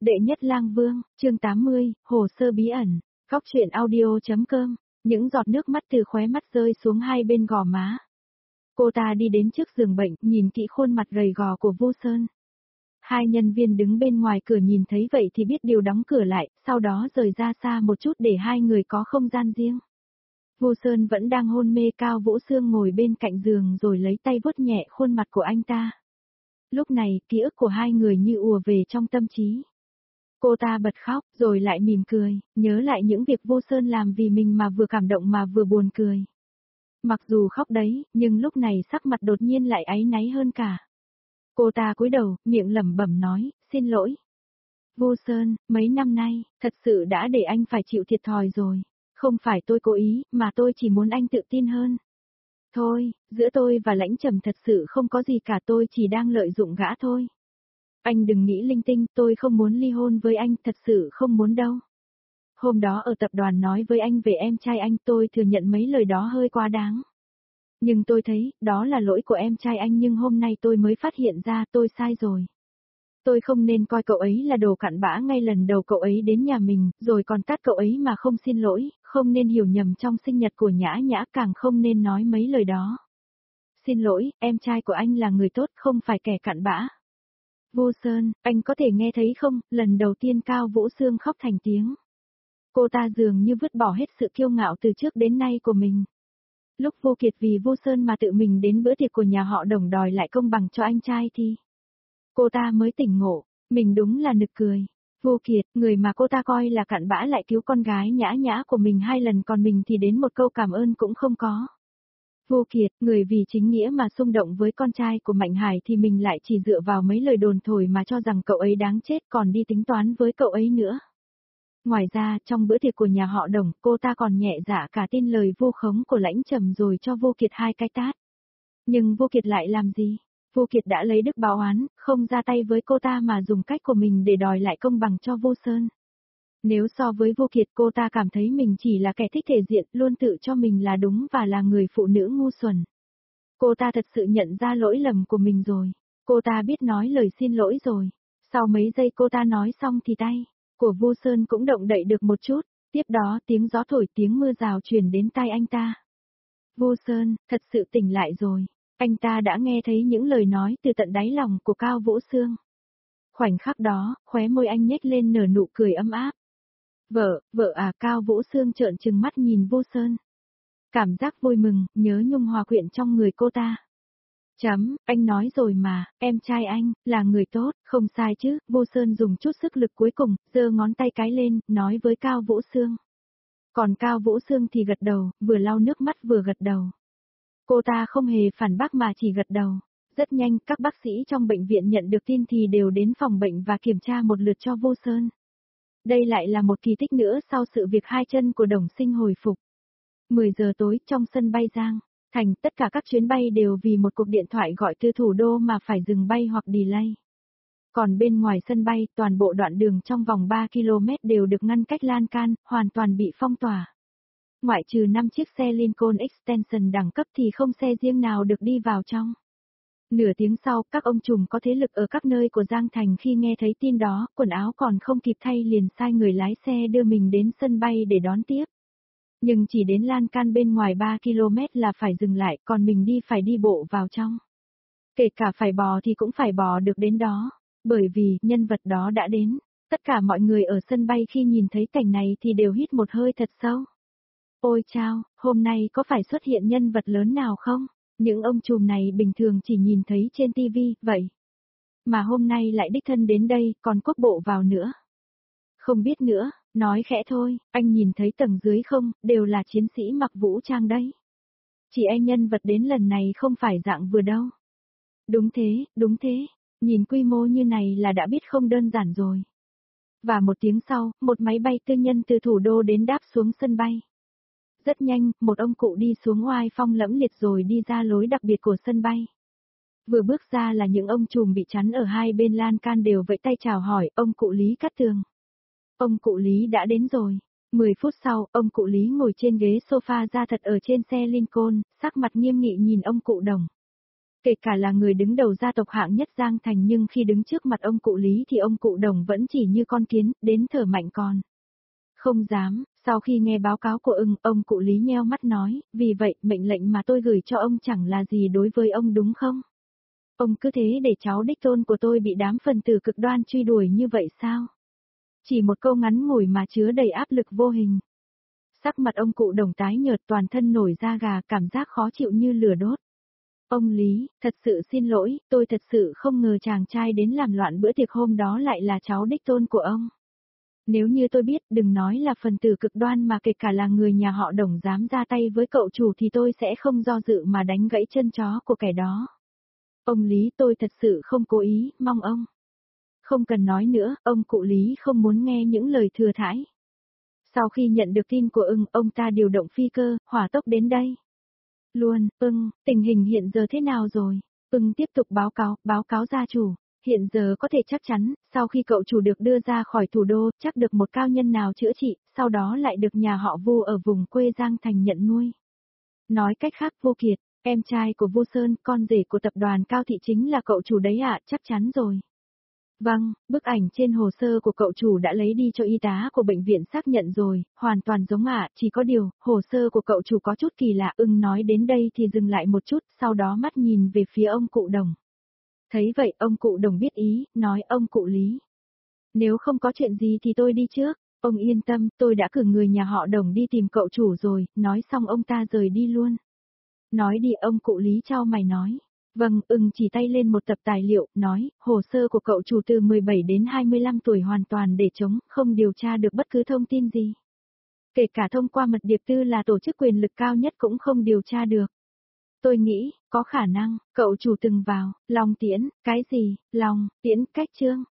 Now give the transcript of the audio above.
Đệ nhất lang vương, chương 80, hồ sơ bí ẩn, góc truyện audio.com, những giọt nước mắt từ khóe mắt rơi xuống hai bên gò má. Cô ta đi đến trước giường bệnh, nhìn kỹ khuôn mặt gầy gò của Vu Sơn. Hai nhân viên đứng bên ngoài cửa nhìn thấy vậy thì biết điều đóng cửa lại, sau đó rời ra xa một chút để hai người có không gian riêng. Vu Sơn vẫn đang hôn mê, Cao Vũ Sương ngồi bên cạnh giường rồi lấy tay vuốt nhẹ khuôn mặt của anh ta. Lúc này, ký ức của hai người như ùa về trong tâm trí. Cô ta bật khóc, rồi lại mỉm cười, nhớ lại những việc Vu Sơn làm vì mình mà vừa cảm động mà vừa buồn cười. Mặc dù khóc đấy, nhưng lúc này sắc mặt đột nhiên lại áy náy hơn cả. Cô ta cúi đầu, miệng lẩm bẩm nói, xin lỗi. Vu Sơn, mấy năm nay, thật sự đã để anh phải chịu thiệt thòi rồi. Không phải tôi cố ý, mà tôi chỉ muốn anh tự tin hơn. Thôi, giữa tôi và Lãnh Trầm thật sự không có gì cả, tôi chỉ đang lợi dụng gã thôi. Anh đừng nghĩ linh tinh, tôi không muốn ly hôn với anh, thật sự không muốn đâu. Hôm đó ở tập đoàn nói với anh về em trai anh, tôi thừa nhận mấy lời đó hơi quá đáng. Nhưng tôi thấy, đó là lỗi của em trai anh, nhưng hôm nay tôi mới phát hiện ra tôi sai rồi. Tôi không nên coi cậu ấy là đồ cặn bã ngay lần đầu cậu ấy đến nhà mình, rồi còn tát cậu ấy mà không xin lỗi, không nên hiểu nhầm trong sinh nhật của Nhã Nhã, càng không nên nói mấy lời đó. Xin lỗi, em trai của anh là người tốt, không phải kẻ cặn bã. Vu Sơn, anh có thể nghe thấy không, lần đầu tiên Cao Vũ Sương khóc thành tiếng. Cô ta dường như vứt bỏ hết sự kiêu ngạo từ trước đến nay của mình. Lúc Vô Kiệt vì Vu Sơn mà tự mình đến bữa tiệc của nhà họ Đồng đòi lại công bằng cho anh trai thì cô ta mới tỉnh ngộ, mình đúng là nực cười. Vô Kiệt, người mà cô ta coi là cặn bã lại cứu con gái Nhã Nhã của mình 2 lần, còn mình thì đến một câu cảm ơn cũng không có. Vô Kiệt, người vì chính nghĩa mà xung động với con trai của Mạnh Hải thì mình lại chỉ dựa vào mấy lời đồn thổi mà cho rằng cậu ấy đáng chết, còn đi tính toán với cậu ấy nữa. Ngoài ra, trong bữa tiệc của nhà họ Đồng, cô ta còn nhẹ dạ cả tin lời vu khống của Lãnh Trầm rồi cho Vô Kiệt 2 cái tát. Nhưng Vô Kiệt lại làm gì? Vô Kiệt đã lấy đức báo oán, không ra tay với cô ta mà dùng cách của mình để đòi lại công bằng cho Vu Sơn. Nếu so với Vô Kiệt, cô ta cảm thấy mình chỉ là kẻ thích thể diện, luôn tự cho mình là đúng và là người phụ nữ ngu xuẩn. Cô ta thật sự nhận ra lỗi lầm của mình rồi. Cô ta biết nói lời xin lỗi rồi. Sau mấy giây cô ta nói xong thì tay của Vu Sơn cũng động đậy được một chút. Tiếp đó tiếng gió thổi, tiếng mưa rào truyền đến tai anh ta. Vu Sơn, thật sự tỉnh lại rồi. Anh ta đã nghe thấy những lời nói từ tận đáy lòng của Cao Vũ Sương. Khoảnh khắc đó, khóe môi anh nhếch lên nở nụ cười ấm áp. Vợ à, Cao Vũ Sương trợn trừng mắt nhìn Vu Sơn. Cảm giác vui mừng, nhớ nhung hòa quyện trong người cô ta. Anh nói rồi mà, em trai anh, là người tốt, không sai chứ, Vu Sơn dùng chút sức lực cuối cùng, giơ ngón tay cái lên, nói với Cao Vũ Sương. Còn Cao Vũ Sương thì gật đầu, vừa lau nước mắt vừa gật đầu. Cô ta không hề phản bác mà chỉ gật đầu. Rất nhanh, các bác sĩ trong bệnh viện nhận được tin thì đều đến phòng bệnh và kiểm tra một lượt cho Vu Sơn. Đây lại là một kỳ tích nữa sau sự việc 2 chân của Đồng Sinh hồi phục. 10 giờ tối, trong sân bay Giang Thành, tất cả các chuyến bay đều vì một cuộc điện thoại gọi từ thủ đô mà phải dừng bay hoặc delay. Còn bên ngoài sân bay, toàn bộ đoạn đường trong vòng 3 km đều được ngăn cách lan can, hoàn toàn bị phong tỏa. Ngoại trừ 5 chiếc xe Lincoln Extension đẳng cấp thì không xe riêng nào được đi vào trong. Nửa tiếng sau, các ông trùm có thế lực ở các nơi của Giang Thành khi nghe thấy tin đó, quần áo còn không kịp thay liền sai người lái xe đưa mình đến sân bay để đón tiếp. Nhưng chỉ đến lan can bên ngoài 3 km là phải dừng lại, còn mình phải đi bộ vào trong. Kể cả phải bò thì cũng phải bò được đến đó, bởi vì nhân vật đó đã đến. Tất cả mọi người ở sân bay khi nhìn thấy cảnh này thì đều hít một hơi thật sâu. Ôi chao, hôm nay có phải xuất hiện nhân vật lớn nào không? Những ông trùm này bình thường chỉ nhìn thấy trên TV, vậy. Mà hôm nay lại đích thân đến đây, còn cốt bộ vào nữa. Không biết nữa, nói khẽ thôi, anh nhìn thấy tầng dưới không, đều là chiến sĩ mặc vũ trang đấy. Chỉ e nhân vật đến lần này không phải dạng vừa đâu. Đúng thế, nhìn quy mô như này là đã biết không đơn giản rồi. Và một tiếng sau, một máy bay tư nhân từ thủ đô đến đáp xuống sân bay. Rất nhanh, một ông cụ đi xuống oai phong lẫm liệt rồi đi ra lối đặc biệt của sân bay. Vừa bước ra là những ông trùm bị chắn ở hai bên lan can đều vẫy tay chào hỏi, ông cụ Lý Cát Tường. Ông cụ Lý đã đến rồi. 10 phút sau, ông cụ Lý ngồi trên ghế sofa da thật ở trên xe Lincoln, sắc mặt nghiêm nghị nhìn ông cụ Đồng. Kể cả là người đứng đầu gia tộc hạng nhất Giang Thành nhưng khi đứng trước mặt ông cụ Lý thì ông cụ Đồng vẫn chỉ như con kiến, đến thở mạnh còn. Không dám, sau khi nghe báo cáo của ông cụ Lý nheo mắt nói, vì vậy mệnh lệnh mà tôi gửi cho ông chẳng là gì đối với ông đúng không? Ông cứ thế để cháu đích tôn của tôi bị đám phần tử cực đoan truy đuổi như vậy sao? Chỉ một câu ngắn ngủi mà chứa đầy áp lực vô hình. Sắc mặt ông cụ Đồng tái nhợt, toàn thân nổi da gà, cảm giác khó chịu như lửa đốt. Ông Lý, thật sự xin lỗi, tôi thật sự không ngờ chàng trai đến làm loạn bữa tiệc hôm đó lại là cháu đích tôn của ông. Nếu như tôi biết, đừng nói là phần tử cực đoan mà kể cả là người nhà họ Đồng dám ra tay với cậu chủ thì tôi sẽ không do dự mà đánh gãy chân chó của kẻ đó. Ông Lý, tôi thật sự không cố ý, mong ông. Không cần nói nữa, ông cụ Lý không muốn nghe những lời thừa thãi. Sau khi nhận được tin của ông ta điều động phi cơ, hỏa tốc đến đây. Luôn, tình hình hiện giờ thế nào rồi? Tiếp tục báo cáo gia chủ. Hiện giờ có thể chắc chắn, sau khi cậu chủ được đưa ra khỏi thủ đô, chắc được một cao nhân nào chữa trị, sau đó lại được nhà họ Vu ở vùng quê Giang Thành nhận nuôi. Nói cách khác, Vu Kiệt, em trai của Vu Sơn, con rể của tập đoàn Cao Thị chính là cậu chủ đấy ạ, chắc chắn rồi. Vâng, bức ảnh trên hồ sơ của cậu chủ đã lấy đi cho y tá của bệnh viện xác nhận rồi, hoàn toàn giống ạ, chỉ có điều, hồ sơ của cậu chủ có chút kỳ lạ. Nói đến đây thì dừng lại một chút, sau đó mắt nhìn về phía ông cụ Đồng. Thấy vậy, ông cụ Đồng biết ý, nói ông cụ Lý. Nếu không có chuyện gì thì tôi đi trước, ông yên tâm, tôi đã cử người nhà họ Đồng đi tìm cậu chủ rồi, nói xong ông ta rời đi luôn. Nói đi, ông cụ Lý chau mày nói. Vâng, chỉ tay lên một tập tài liệu, nói, hồ sơ của cậu chủ từ 17 đến 25 tuổi hoàn toàn để trống, không điều tra được bất cứ thông tin gì. Kể cả thông qua mật điệp tư là tổ chức quyền lực cao nhất cũng không điều tra được. Tôi nghĩ, có khả năng, cậu chủ từng vào, Long Tiễn, cái gì, Long Tiễn cách chương.